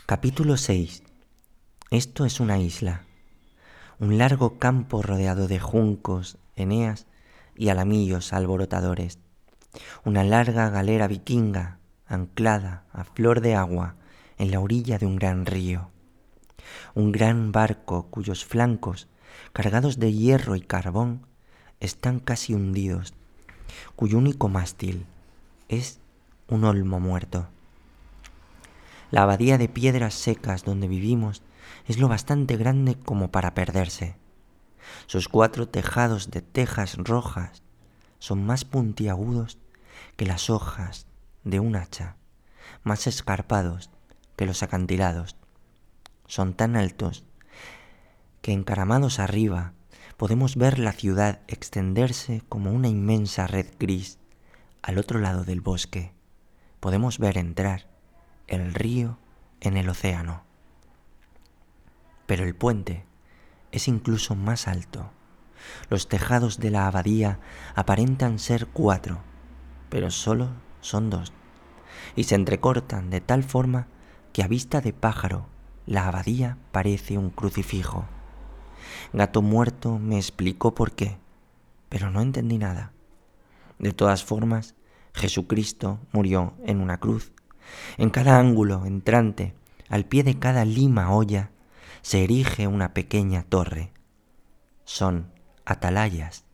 Capítulo 6. Esto es una isla, un largo campo rodeado de juncos, eneas y alamillos alborotadores, una larga galera vikinga anclada a flor de agua en la orilla de un gran río, un gran barco cuyos flancos, cargados de hierro y carbón, están casi hundidos, cuyo único mástil es un olmo muerto. La abadía de piedras secas donde vivimos es lo bastante grande como para perderse. Sus 4 tejados de tejas rojas son más puntiagudos que las hojas de un hacha, más escarpados que los acantilados. Son tan altos que encaramados arriba podemos ver la ciudad extenderse como una inmensa red gris al otro lado del bosque. Podemos ver entrar el río en el océano. Pero el puente es incluso más alto. Los tejados de la abadía aparentan ser 4, pero solo son 2, y se entrecortan de tal forma que a vista de pájaro la abadía parece un crucifijo. Gato Muerto me explicó por qué, pero no entendí nada. De todas formas, Jesucristo murió en una cruz. En cada ángulo entrante, al pie de cada lima olla, se erige una pequeña torre. Son atalayas.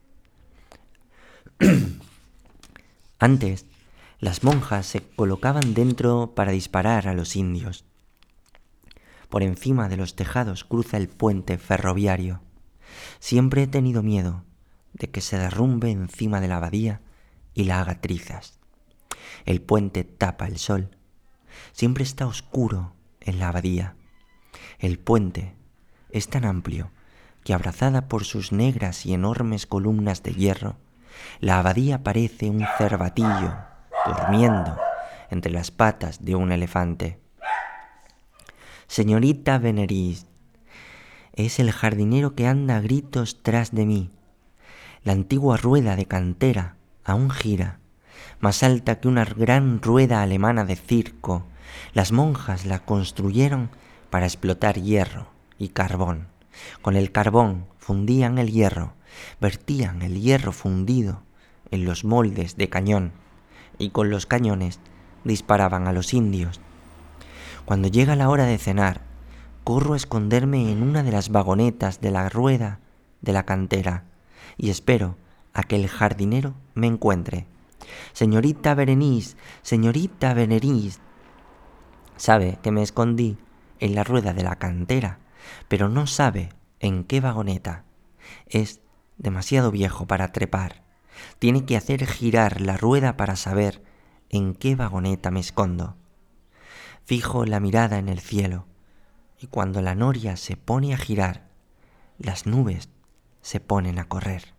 Antes, las monjas se colocaban dentro para disparar a los indios. Por encima de los tejados cruza el puente ferroviario. Siempre he tenido miedo de que se derrumbe encima de la abadía y la haga trizas. El puente tapa el sol. Siempre está oscuro en la abadía. El puente es tan amplio que, abrazada por sus negras y enormes columnas de hierro, la abadía parece un cervatillo durmiendo entre las patas de un elefante. Señorita Veneris, es el jardinero que anda a gritos tras de mí. La antigua rueda de cantera aún gira, más alta que una gran rueda alemana de circo. Las monjas la construyeron para explotar hierro y carbón. Con el carbón fundían el hierro, vertían el hierro fundido en los moldes de cañón y con los cañones disparaban a los indios. Cuando llega la hora de cenar, corro a esconderme en una de las vagonetas de la rueda de la cantera y espero a que el jardinero me encuentre. Señorita Berenice, señorita Veneris. Sabe que me escondí en la rueda de la cantera, pero no sabe en qué vagoneta. Es demasiado viejo para trepar. Tiene que hacer girar la rueda para saber en qué vagoneta me escondo. Fijo la mirada en el cielo, y cuando la noria se pone a girar, las nubes se ponen a correr.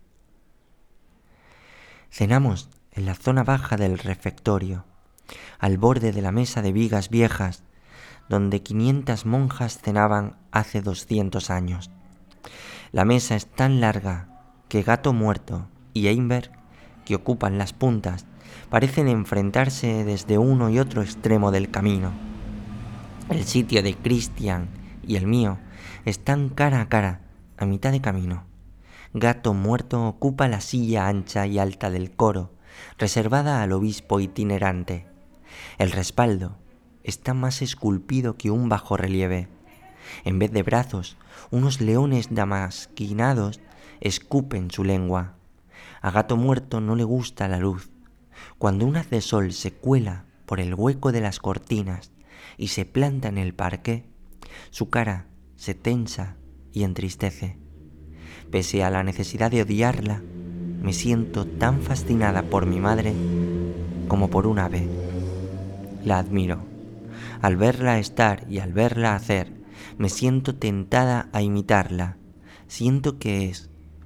Cenamos en la zona baja del refectorio, al borde de la mesa de vigas viejas, donde 500 monjas cenaban hace 200 años. La mesa es tan larga que Gato Muerto y Einberg, que ocupan las puntas, parecen enfrentarse desde uno y otro extremo del camino. El sitio de Christian y el mío están cara a cara, a mitad de camino. Gato Muerto ocupa la silla ancha y alta del coro, reservada al obispo itinerante. El respaldo está más esculpido que un bajorrelieve. En vez de brazos, unos leones damasquinados escupen su lengua. A Gato Muerto no le gusta la luz. Cuando un haz de sol se cuela por el hueco de las cortinas y se planta en el parqué, su cara se tensa y entristece. Pese a la necesidad de odiarla, me siento tan fascinada por mi madre como por un ave. La admiro. Al verla estar y al verla hacer, me siento tentada a imitarla. Siento que es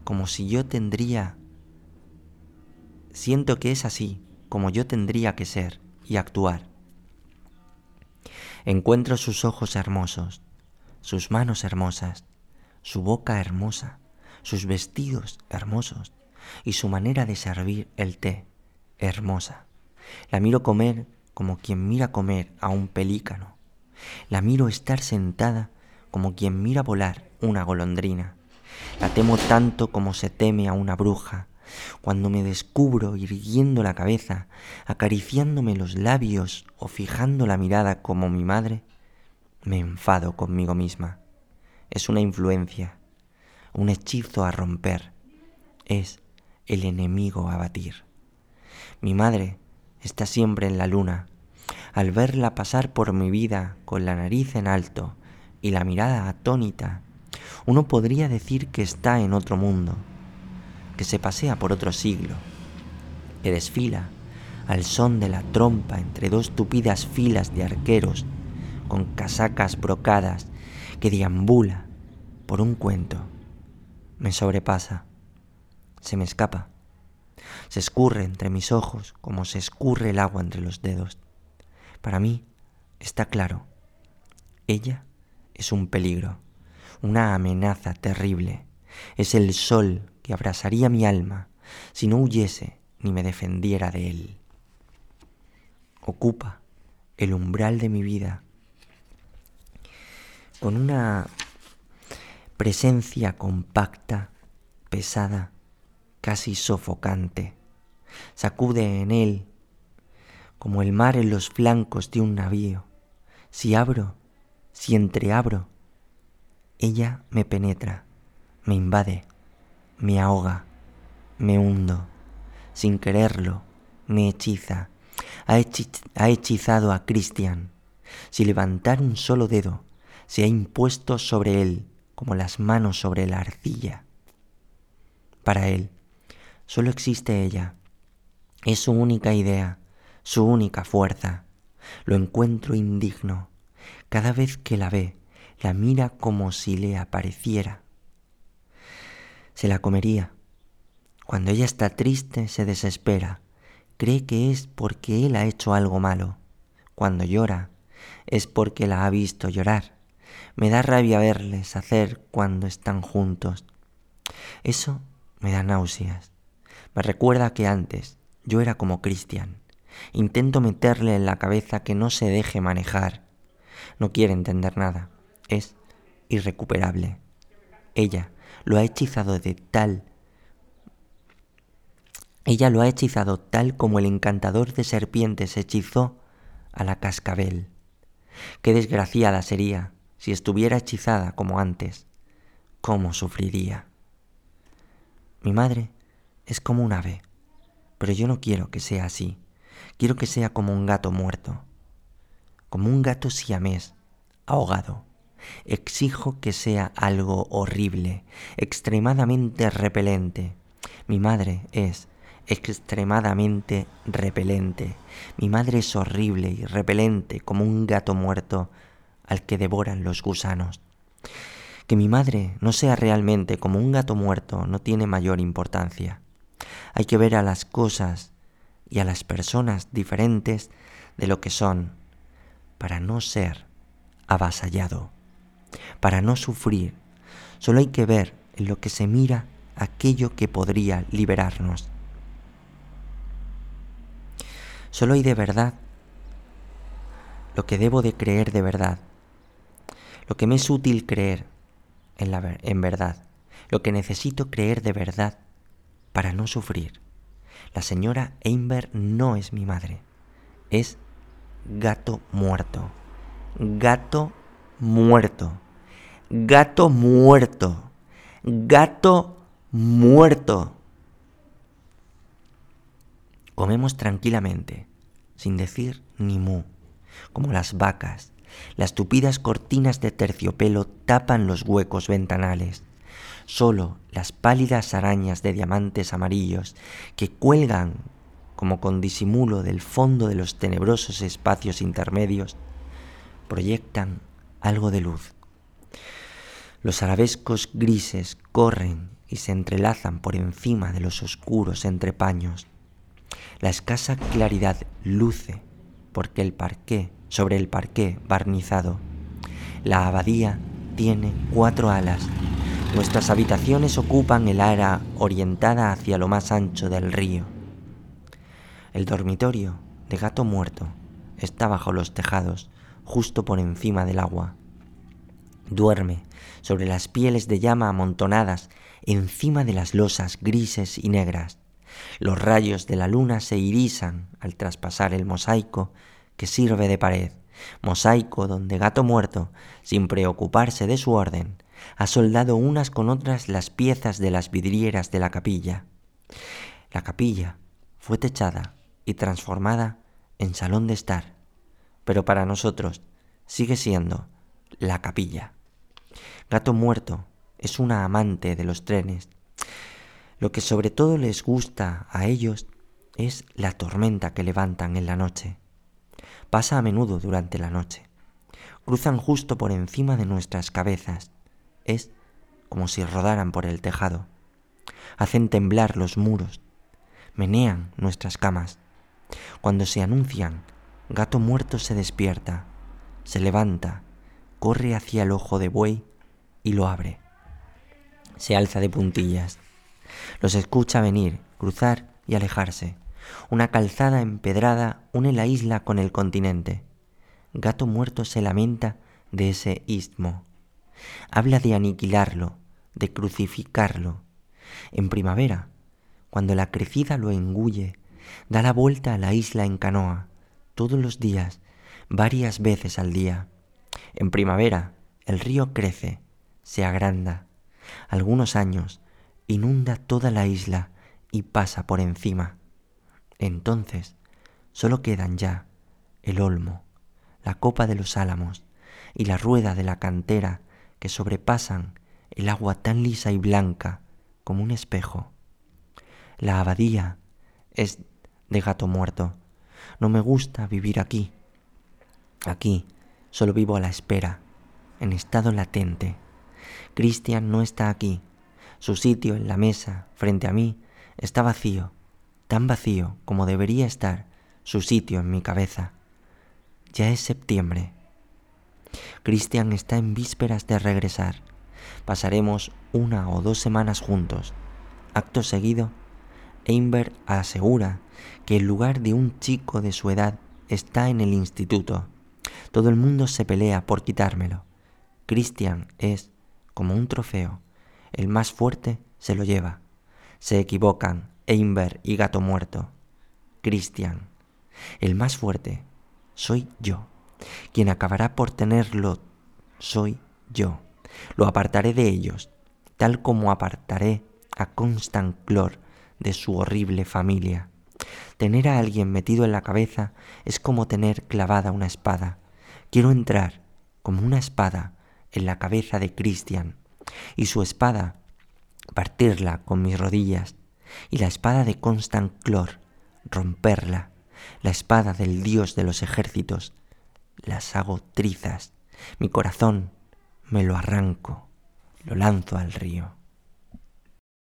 así como yo tendría que ser y actuar. Encuentro sus ojos hermosos, sus manos hermosas, su boca hermosa, sus vestidos hermosos y su manera de servir el té hermosa. La miro comer como quien mira comer a un pelícano. La miro estar sentada como quien mira volar una golondrina. La temo tanto como se teme a una bruja. Cuando me descubro irguiendo la cabeza, acariciándome los labios o fijando la mirada como mi madre, me enfado conmigo misma. Es una influencia, un hechizo a romper. Es el enemigo a batir. Mi madre está siempre en la luna. Al verla pasar por mi vida con la nariz en alto y la mirada atónita, uno podría decir que está en otro mundo, que se pasea por otro siglo, que desfila al son de la trompa entre dos tupidas filas de arqueros con casacas brocadas, que deambula por un cuento. Me sobrepasa, se me escapa, se escurre entre mis ojos como se escurre el agua entre los dedos. Para mí está claro, ella es un peligro, una amenaza terrible. Es el sol que abrasaría mi alma si no huyese ni me defendiera de él. Ocupa el umbral de mi vida con una presencia compacta, pesada, casi sofocante. Sacude en él como el mar en los flancos de un navío. Si entreabro, ella me penetra, me invade, me ahoga, me hundo. Sin quererlo, me hechiza. Ha hechizado a Christian. Si levantar un solo dedo, se ha impuesto sobre él como las manos sobre la arcilla. Para él, solo existe ella. Es su única idea, su única fuerza. Lo encuentro indigno. Cada vez que la ve, la mira como si le apareciera. Se la comería. Cuando ella está triste, se desespera. Cree que es porque él ha hecho algo malo. Cuando llora, es porque la ha visto llorar. Me da rabia verles hacer cuando están juntos. Eso me da náuseas. Me recuerda que antes yo era como Christian. Intento meterle en la cabeza que no se deje manejar. No quiere entender nada. Es irrecuperable. Ella lo ha hechizado tal como el encantador de serpientes hechizó a la cascabel. Qué desgraciada sería si estuviera hechizada como antes. ¿Cómo sufriría? Mi madre es como un ave, pero yo no quiero que sea así. Quiero que sea como un gato muerto, como un gato siamés, ahogado. Exijo que sea algo horrible, extremadamente repelente. Mi madre es extremadamente repelente. Mi madre es horrible y repelente como un gato muerto al que devoran los gusanos. Que mi madre no sea realmente como un gato muerto no tiene mayor importancia. Hay que ver a las cosas y a las personas diferentes de lo que son, para no ser avasallado, para no sufrir. Solo hay que ver en lo que se mira aquello que podría liberarnos. Solo hay de verdad lo que debo de creer de verdad, lo que me es útil creer en verdad, lo que necesito creer de verdad para no sufrir. La señora Einberg no es mi madre, es gato muerto, gato muerto, gato muerto, gato muerto. Comemos tranquilamente, sin decir ni mu, como las vacas. Las tupidas cortinas de terciopelo tapan los huecos ventanales. Solo las pálidas arañas de diamantes amarillos que cuelgan como con disimulo del fondo de los tenebrosos espacios intermedios proyectan algo de luz. Los arabescos grises corren y se entrelazan por encima de los oscuros entrepaños. La escasa claridad luce sobre el parqué barnizado. La abadía tiene 4 alas. Nuestras habitaciones ocupan el ala orientada hacia lo más ancho del río. El dormitorio de gato muerto está bajo los tejados, justo por encima del agua. Duerme sobre las pieles de llama amontonadas encima de las losas grises y negras. Los rayos de la luna se irisan al traspasar el mosaico que sirve de pared, mosaico donde Gato Muerto, sin preocuparse de su orden, ha soldado unas con otras las piezas de las vidrieras de la capilla. La capilla fue techada y transformada en salón de estar, pero para nosotros sigue siendo la capilla. Gato Muerto es una amante de los trenes. Lo que sobre todo les gusta a ellos es la tormenta que levantan en la noche. Pasa a menudo durante la noche. Cruzan justo por encima de nuestras cabezas. Es como si rodaran por el tejado. Hacen temblar los muros. Menean nuestras camas. Cuando se anuncian, Gato Muerto se despierta, se levanta, corre hacia el ojo de buey y lo abre. Se alza de puntillas. Los escucha venir, cruzar y alejarse. Una calzada empedrada une la isla con el continente. Gato Muerto se lamenta de ese istmo. Habla de aniquilarlo, de crucificarlo. En primavera, cuando la crecida lo engulle, da la vuelta a la isla en canoa, todos los días, varias veces al día. En primavera, el río crece, se agranda. Algunos años, inunda toda la isla y pasa por encima. Entonces, solo quedan ya el olmo, la copa de los álamos y la rueda de la cantera que sobrepasan el agua tan lisa y blanca como un espejo. La abadía es de Gato Muerto. No me gusta vivir aquí. Aquí solo vivo a la espera, en estado latente. Christian no está aquí. Su sitio en la mesa, frente a mí, está vacío, tan vacío como debería estar su sitio en mi cabeza. Ya es septiembre. Christian está en vísperas de regresar. Pasaremos 1 o 2 semanas juntos. Acto seguido, Einberg asegura que el lugar de un chico de su edad está en el instituto. Todo el mundo se pelea por quitármelo. Christian es como un trofeo. El más fuerte se lo lleva. Se equivocan Einberg y Gato Muerto. Christian. El más fuerte soy yo. Quien acabará por tenerlo soy yo. Lo apartaré de ellos, tal como apartaré a Constant Clore de su horrible familia. Tener a alguien metido en la cabeza es como tener clavada una espada. Quiero entrar como una espada en la cabeza de Christian y su espada partirla con mis rodillas, y la espada de Constant Clore romperla, la espada del dios de los ejércitos. Las hago trizas, mi corazón me lo arranco, lo lanzo al río.